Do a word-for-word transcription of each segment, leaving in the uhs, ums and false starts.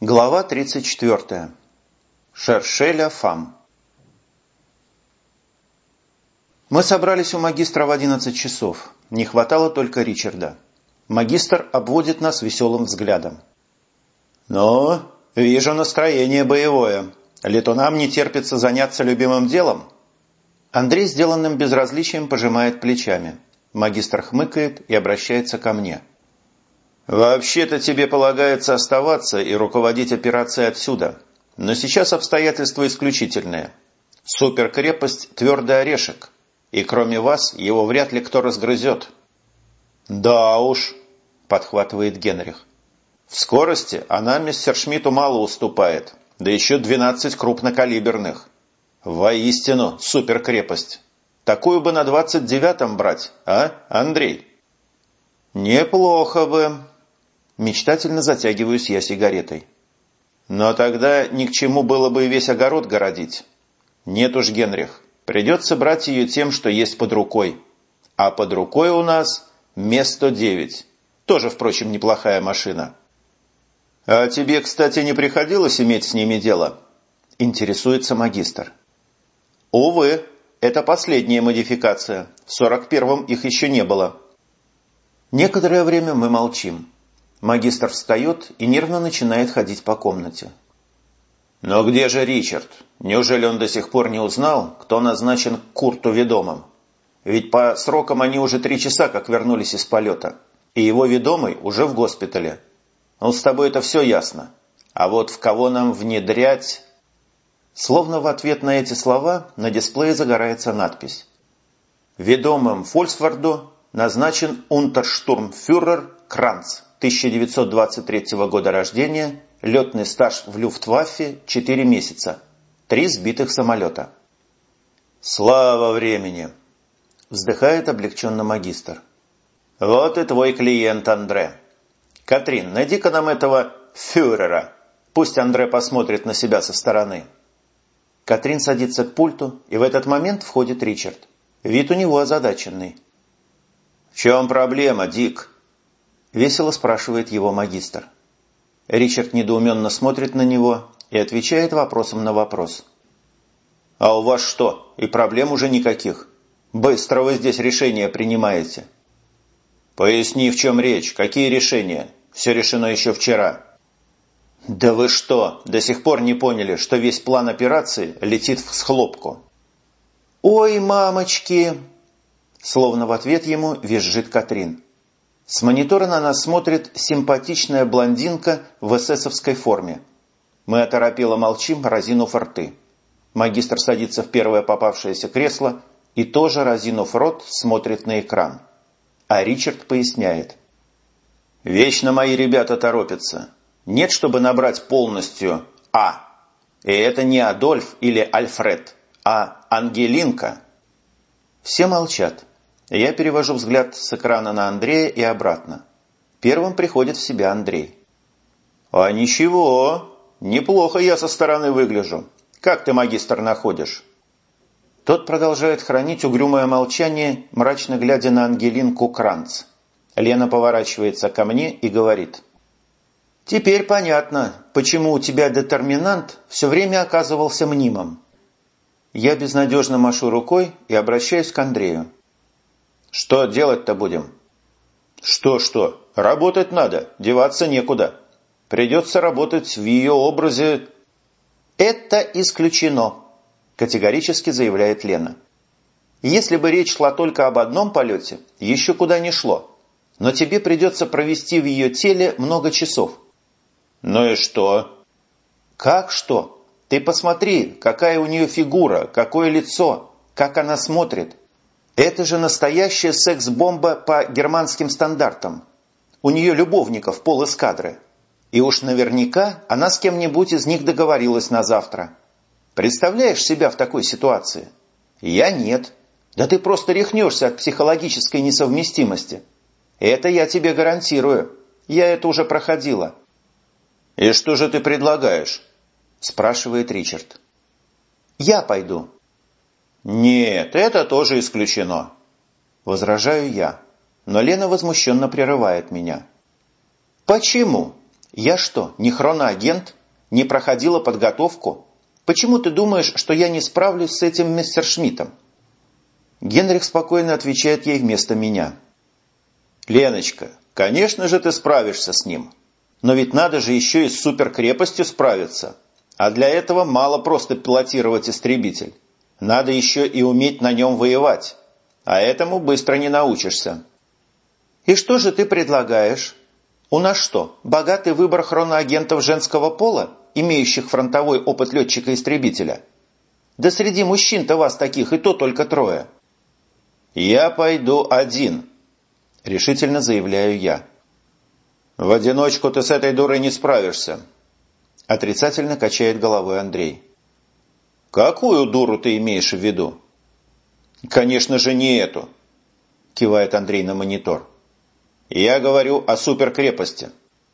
Глава тридцать четвёртая. Шершеля Фам. Мы собрались у магистра в одиннадцать часов. Не хватало только Ричарда. Магистр обводит нас веселым взглядом. «Ну, вижу настроение боевое. Летунам не терпится заняться любимым делом». Андрей сделанным безразличием пожимает плечами. Магистр хмыкает и обращается ко мне. «Вообще-то тебе полагается оставаться и руководить операцией отсюда. Но сейчас обстоятельства исключительные. Суперкрепость – твердый орешек. И кроме вас его вряд ли кто разгрызет». «Да уж», – подхватывает Генрих. «В скорости она мессершмитту мало уступает. Да еще двенадцать крупнокалиберных. Воистину суперкрепость. Такую бы на двадцать девятом брать, а, Андрей?» «Неплохо бы». Мечтательно затягиваюсь я сигаретой. «Но тогда ни к чему было бы и весь огород городить. Нет уж, Генрих, придется брать ее тем, что есть под рукой. А под рукой у нас Ме сто девять. Тоже, впрочем, неплохая машина». «А тебе, кстати, не приходилось иметь с ними дело?» – интересуется магистр. «Увы, это последняя модификация. В сорок первом их еще не было». Некоторое время мы молчим. Магистр встает и нервно начинает ходить по комнате. «Но где же Ричард? Неужели он до сих пор не узнал, кто назначен к Курту ведомым? Ведь по срокам они уже три часа как вернулись из полета, и его ведомый уже в госпитале. Ну, с тобой это все ясно. А вот в кого нам внедрять...» Словно в ответ на эти слова на дисплее загорается надпись. «Ведомым Фольксварду назначен унтерштурмфюрер Кранц, тысяча девятьсот двадцать третьего года рождения, летный стаж в Люфтваффе четыре месяца, три сбитых самолета». «Слава времени!» – вздыхает облегченно магистр. «Вот и твой клиент, Андре. Катрин, найди-ка нам этого фюрера. Пусть Андре посмотрит на себя со стороны». Катрин садится к пульту, и в этот момент входит Ричард. Вид у него озадаченный. «В чем проблема, Дик?» – весело спрашивает его магистр. Ричард недоуменно смотрит на него и отвечает вопросом на вопрос. «А у вас что, и проблем уже никаких? Быстро вы здесь решения принимаете». «Поясни, в чем речь, какие решения? Все решено еще вчера». «Да вы что, до сих пор не поняли, что весь план операции летит в схлопку?» «Ой, мамочки!» Словно в ответ ему визжит Катрин. С монитора на нас смотрит симпатичная блондинка в эсэсовской форме. Мы оторопело молчим, разинув рты. Магистр садится в первое попавшееся кресло и тоже, разинув рот, смотрит на экран. А Ричард поясняет. «Вечно мои ребята торопятся. Нет, чтобы набрать полностью «А». И это не Адольф или Альфред, а Ангелинка». Все молчат. Я перевожу взгляд с экрана на Андрея и обратно. Первым приходит в себя Андрей. «А ничего, неплохо я со стороны выгляжу. Как ты, магистр, находишь?» Тот продолжает хранить угрюмое молчание, мрачно глядя на Ангелинку Кранц. Лена поворачивается ко мне и говорит. «Теперь понятно, почему у тебя детерминант все время оказывался мнимым». Я безнадежно машу рукой и обращаюсь к Андрею. «Что делать-то будем?» «Что-что? Работать надо, деваться некуда. Придется работать в ее образе...» «Это исключено», – категорически заявляет Лена. «Если бы речь шла только об одном полете, еще куда ни шло. Но тебе придется провести в ее теле много часов». «Ну и что?» «Как что? Ты посмотри, какая у нее фигура, какое лицо, как она смотрит. Это же настоящая секс-бомба по германским стандартам. У нее любовников пол-эскадры. И уж наверняка она с кем-нибудь из них договорилась на завтра. Представляешь себя в такой ситуации? Я нет. Да ты просто рехнешься от психологической несовместимости. Это я тебе гарантирую. Я это уже проходила». «И что же ты предлагаешь?» – спрашивает Ричард. «Я пойду». «Нет, это тоже исключено», – возражаю я, но Лена возмущенно прерывает меня. «Почему? Я что, не хроноагент? Не проходила подготовку? Почему ты думаешь, что я не справлюсь с этим мессершмиттом?» Генрих спокойно отвечает ей вместо меня. «Леночка, конечно же ты справишься с ним. Но ведь надо же еще и с суперкрепостью справиться. А для этого мало просто пилотировать истребитель. Надо еще и уметь на нем воевать. А этому быстро не научишься». «И что же ты предлагаешь? У нас что, богатый выбор хроноагентов женского пола, имеющих фронтовой опыт летчика-истребителя? Да среди мужчин-то вас таких и то только трое». «Я пойду один», – решительно заявляю я. «В одиночку ты с этой дурой не справишься», – отрицательно качает головой Андрей. «Какую дуру ты имеешь в виду?» «Конечно же не эту», – кивает Андрей на монитор. «Я говорю о суперкрепости».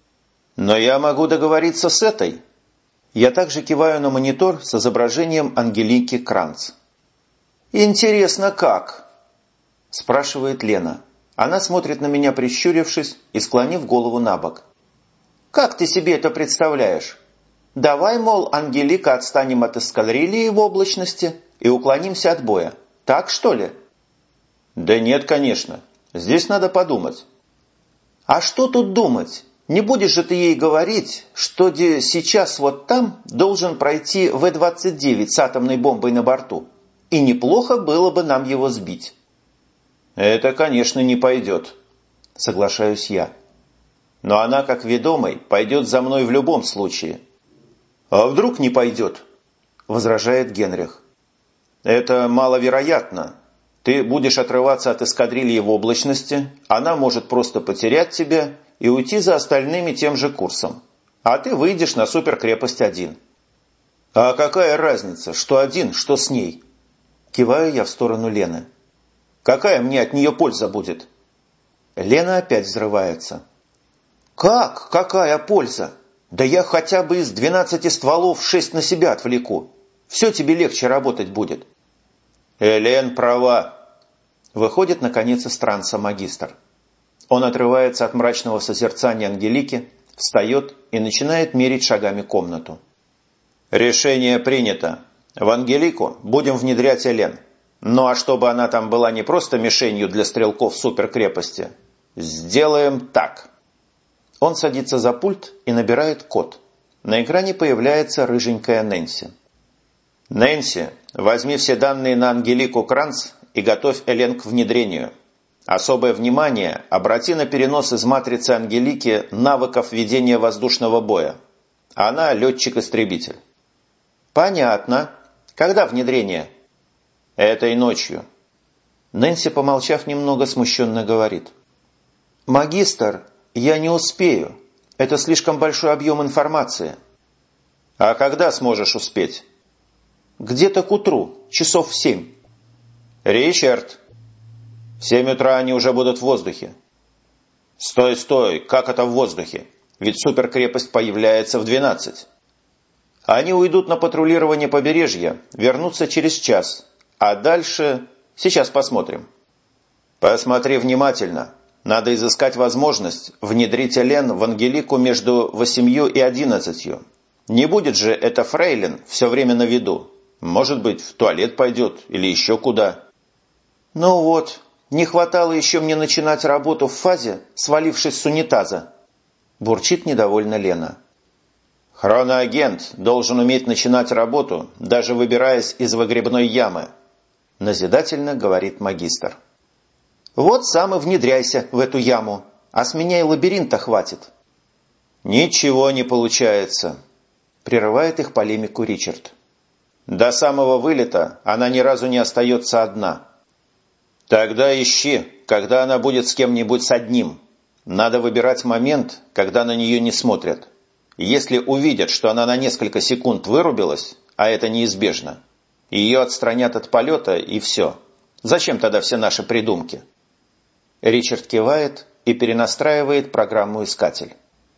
«Но я могу договориться с этой». Я также киваю на монитор с изображением Ангелики Кранц. «Интересно, как?» – спрашивает Лена. Она смотрит на меня, прищурившись и склонив голову на бок. «Как ты себе это представляешь? Давай, мол, Ангелика, отстанем от эскадрильи в облачности и уклонимся от боя. Так, что ли?» «Да нет, конечно. Здесь надо подумать». «А что тут думать? Не будешь же ты ей говорить, что де сейчас вот там должен пройти вэ двадцать девять с атомной бомбой на борту, и неплохо было бы нам его сбить». «Это, конечно, не пойдет», – соглашаюсь я. «Но она, как ведомый, пойдет за мной в любом случае». «А вдруг не пойдет?» – возражает Генрих. «Это маловероятно. Ты будешь отрываться от эскадрильи в облачности, она может просто потерять тебя и уйти за остальными тем же курсом. А ты выйдешь на суперкрепость один». «А какая разница, что один, что с ней?» Киваю я в сторону Лены. «Какая мне от нее польза будет?» Лена опять взрывается. «Как? Какая польза? Да я хотя бы из двенадцати стволов шесть на себя отвлеку. Все тебе легче работать будет». «Элен права», – выходит, наконец, из транса магистр. Он отрывается от мрачного созерцания Ангелики, встает и начинает мерить шагами комнату. «Решение принято. В Ангелику будем внедрять Элен. Ну а чтобы она там была не просто мишенью для стрелков суперкрепости, сделаем так». Он садится за пульт и набирает код. На экране появляется рыженькая Нэнси. «Нэнси, возьми все данные на Ангелику Кранц и готовь Элен к внедрению. Особое внимание обрати на перенос из матрицы Ангелики навыков ведения воздушного боя. Она летчик-истребитель». «Понятно. Когда внедрение?» «Этой ночью». Нэнси, помолчав немного, смущенно говорит. «Магистр, я не успею. Это слишком большой объем информации». «А когда сможешь успеть?» «Где-то к утру, часов в семь». «Ричард!» «В семь утра они уже будут в воздухе». «Стой, стой! Как это в воздухе? Ведь суперкрепость появляется в двенадцать». «Они уйдут на патрулирование побережья, вернутся через час. А дальше... Сейчас посмотрим». «Посмотри внимательно. Надо изыскать возможность внедрить Элен в Ангелику между восемью и одиннадцатью. Не будет же это фрейлин все время на виду. Может быть, в туалет пойдет или еще куда». «Ну вот, не хватало еще мне начинать работу в фазе, свалившись с унитаза», – бурчит недовольно Лена. «Хроноагент должен уметь начинать работу, даже выбираясь из выгребной ямы», – назидательно говорит магистр. «Вот сам и внедряйся в эту яму, а с меня и лабиринта хватит». «Ничего не получается», – прерывает их полемику Ричард. «До самого вылета она ни разу не остается одна». «Тогда ищи, когда она будет с кем-нибудь с одним. Надо выбирать момент, когда на нее не смотрят. Если увидят, что она на несколько секунд вырубилась, а это неизбежно, ее отстранят от полета и все. Зачем тогда все наши придумки?» Ричард кивает и перенастраивает программу «Искатель».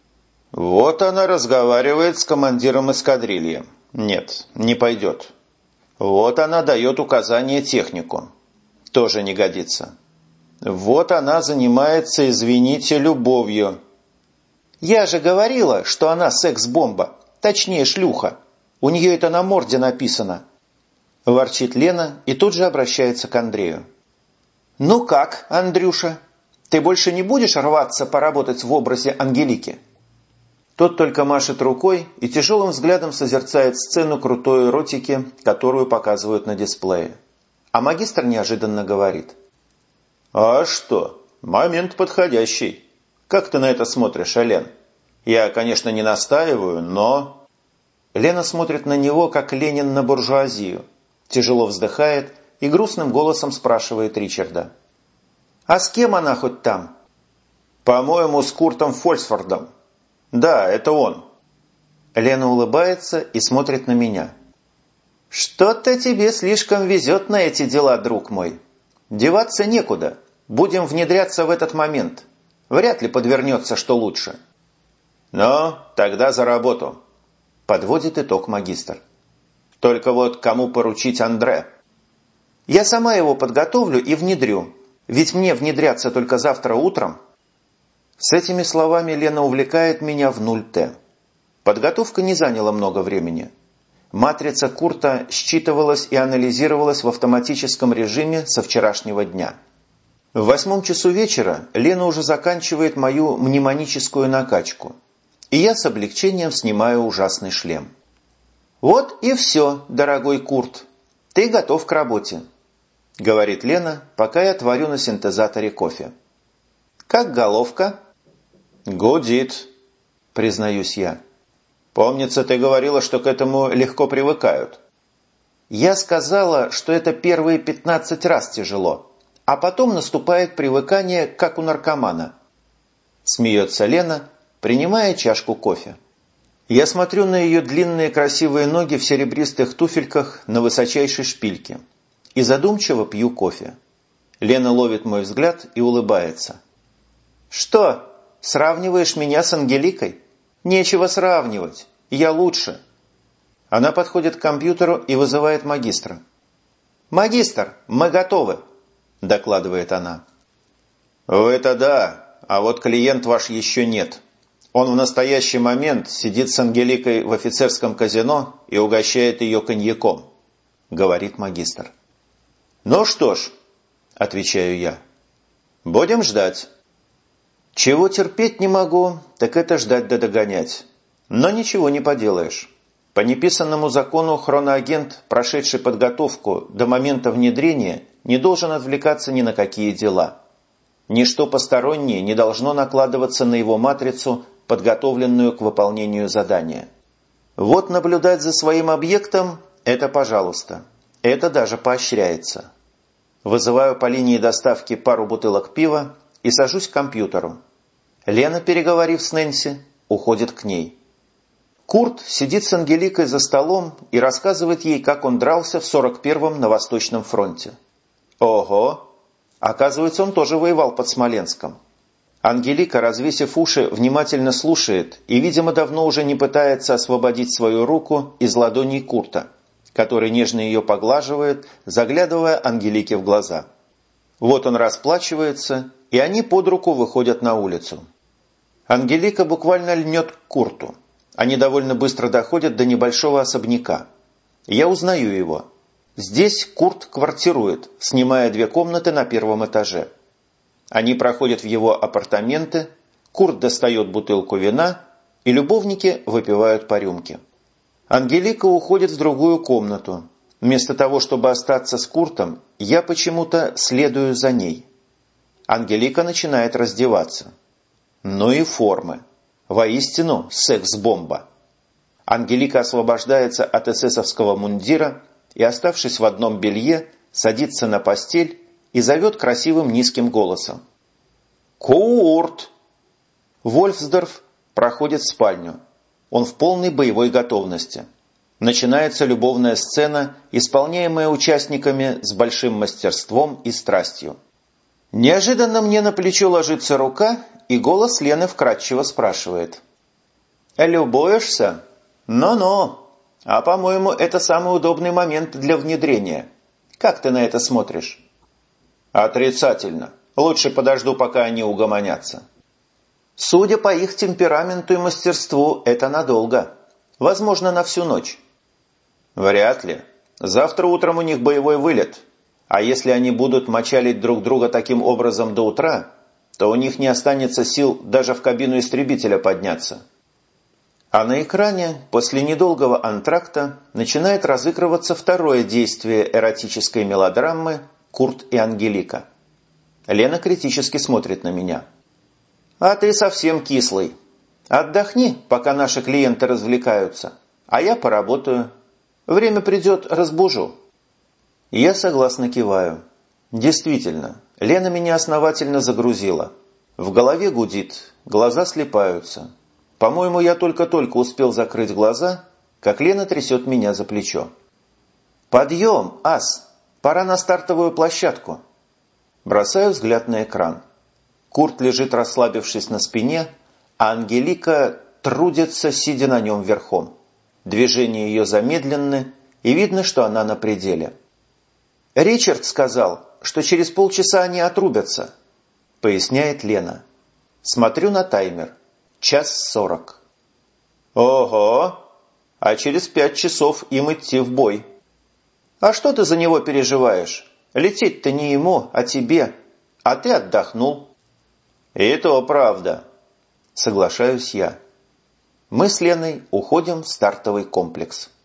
«Вот она разговаривает с командиром эскадрильи. Нет, не пойдет. Вот она дает указания технику. Тоже не годится. Вот она занимается, извините, любовью». «Я же говорила, что она секс-бомба, точнее шлюха. У нее это на морде написано», – ворчит Лена и тут же обращается к Андрею. «Ну как, Андрюша, ты больше не будешь рваться поработать в образе Ангелики?» Тот только машет рукой и тяжелым взглядом созерцает сцену крутой эротики, которую показывают на дисплее. А магистр неожиданно говорит. «А что? Момент подходящий. Как ты на это смотришь, Элен? Я, конечно, не настаиваю, но...» Лена смотрит на него, как Ленин на буржуазию, тяжело вздыхает и грустным голосом спрашивает Ричарда. «А с кем она хоть там?» «По-моему, с Куртом Фольксфордом. Да, это он». Лена улыбается и смотрит на меня. «Что-то тебе слишком везет на эти дела, друг мой. Деваться некуда. Будем внедряться в этот момент. Вряд ли подвернется что лучше». «Ну, тогда за работу», – подводит итог магистр. «Только вот кому поручить Андре?» «Я сама его подготовлю и внедрю. Ведь мне внедряться только завтра утром». С этими словами Лена увлекает меня в нуль Т. Подготовка не заняла много времени. Матрица Курта считывалась и анализировалась в автоматическом режиме со вчерашнего дня. В восьмом часу вечера Лена уже заканчивает мою мнемоническую накачку, и я с облегчением снимаю ужасный шлем. «Вот и все, дорогой Курт. Ты готов к работе», – говорит Лена, пока я творю на синтезаторе кофе. «Как головка?» «Гудит», – признаюсь я. «Помнится, ты говорила, что к этому легко привыкают». «Я сказала, что это первые пятнадцать раз тяжело, а потом наступает привыкание, как у наркомана». Смеется Лена, принимая чашку кофе. Я смотрю на ее длинные красивые ноги в серебристых туфельках на высочайшей шпильке и задумчиво пью кофе. Лена ловит мой взгляд и улыбается. «Что, сравниваешь меня с Ангеликой? Нечего сравнивать. Я лучше». Она подходит к компьютеру и вызывает магистра. «Магистр, мы готовы», – докладывает она. «Вы-то да, а вот клиент ваш еще нет. Он в настоящий момент сидит с Ангеликой в офицерском казино и угощает ее коньяком», – говорит магистр. «Ну что ж», – отвечаю я, – «будем ждать». Чего терпеть не могу, так это ждать да догонять. Но ничего не поделаешь. По неписанному закону хроноагент, прошедший подготовку до момента внедрения, не должен отвлекаться ни на какие дела. Ничто постороннее не должно накладываться на его матрицу, подготовленную к выполнению задания. Вот наблюдать за своим объектом – это пожалуйста. Это даже поощряется. Вызываю по линии доставки пару бутылок пива и сажусь к компьютеру. Лена, переговорив с Нэнси, уходит к ней. Курт сидит с Ангеликой за столом и рассказывает ей, как он дрался в сорок первом на Восточном фронте. Ого! Оказывается, он тоже воевал под Смоленском. Ангелика, развесив уши, внимательно слушает и, видимо, давно уже не пытается освободить свою руку из ладоней Курта, который нежно ее поглаживает, заглядывая Ангелике в глаза. Вот он расплачивается, и они под руку выходят на улицу. Ангелика буквально льнет к Курту. Они довольно быстро доходят до небольшого особняка. Я узнаю его. Здесь Курт квартирует, снимая две комнаты на первом этаже. Они проходят в его апартаменты, Курт достает бутылку вина, и любовники выпивают по рюмке. Ангелика уходит в другую комнату. Вместо того, чтобы остаться с Куртом, я почему-то следую за ней. Ангелика начинает раздеваться. Ну и формы. Воистину секс-бомба. Ангелика освобождается от эсэсовского мундира и, оставшись в одном белье, садится на постель и зовет красивым низким голосом. «Курт!» Вольфсдорф проходит в спальню. Он в полной боевой готовности. Начинается любовная сцена, исполняемая участниками с большим мастерством и страстью. Неожиданно мне на плечо ложится рука, и голос Лены вкратчиво спрашивает. «Любуешься? Ну-ну. А, по-моему, это самый удобный момент для внедрения. Как ты на это смотришь?» «Отрицательно. Лучше подожду, пока они угомонятся». Судя по их темпераменту и мастерству, это надолго. Возможно, на всю ночь. Вряд ли. Завтра утром у них боевой вылет. А если они будут мочалить друг друга таким образом до утра, то у них не останется сил даже в кабину истребителя подняться. А на экране после недолгого антракта начинает разыгрываться второе действие эротической мелодрамы «Курт и Ангелика». Лена критически смотрит на меня. «А ты совсем кислый. Отдохни, пока наши клиенты развлекаются, а я поработаю. Время придет, разбужу». Я согласно киваю. Действительно, Лена меня основательно загрузила. В голове гудит, глаза слипаются. По-моему, я только-только успел закрыть глаза, как Лена трясет меня за плечо. «Подъем, ас! Пора на стартовую площадку!» Бросаю взгляд на экран. Курт лежит, расслабившись на спине, а Ангелика трудится, сидя на нем верхом. Движения ее замедленны, и видно, что она на пределе. «Ричард сказал, что через полчаса они отрубятся», — поясняет Лена. Смотрю на таймер. Час сорок. «Ого! А через пять часов им идти в бой. А что ты за него переживаешь? Лететь-то не ему, а тебе. А ты отдохнул». «И то правда», — соглашаюсь я. Мы с Леной уходим в стартовый комплекс.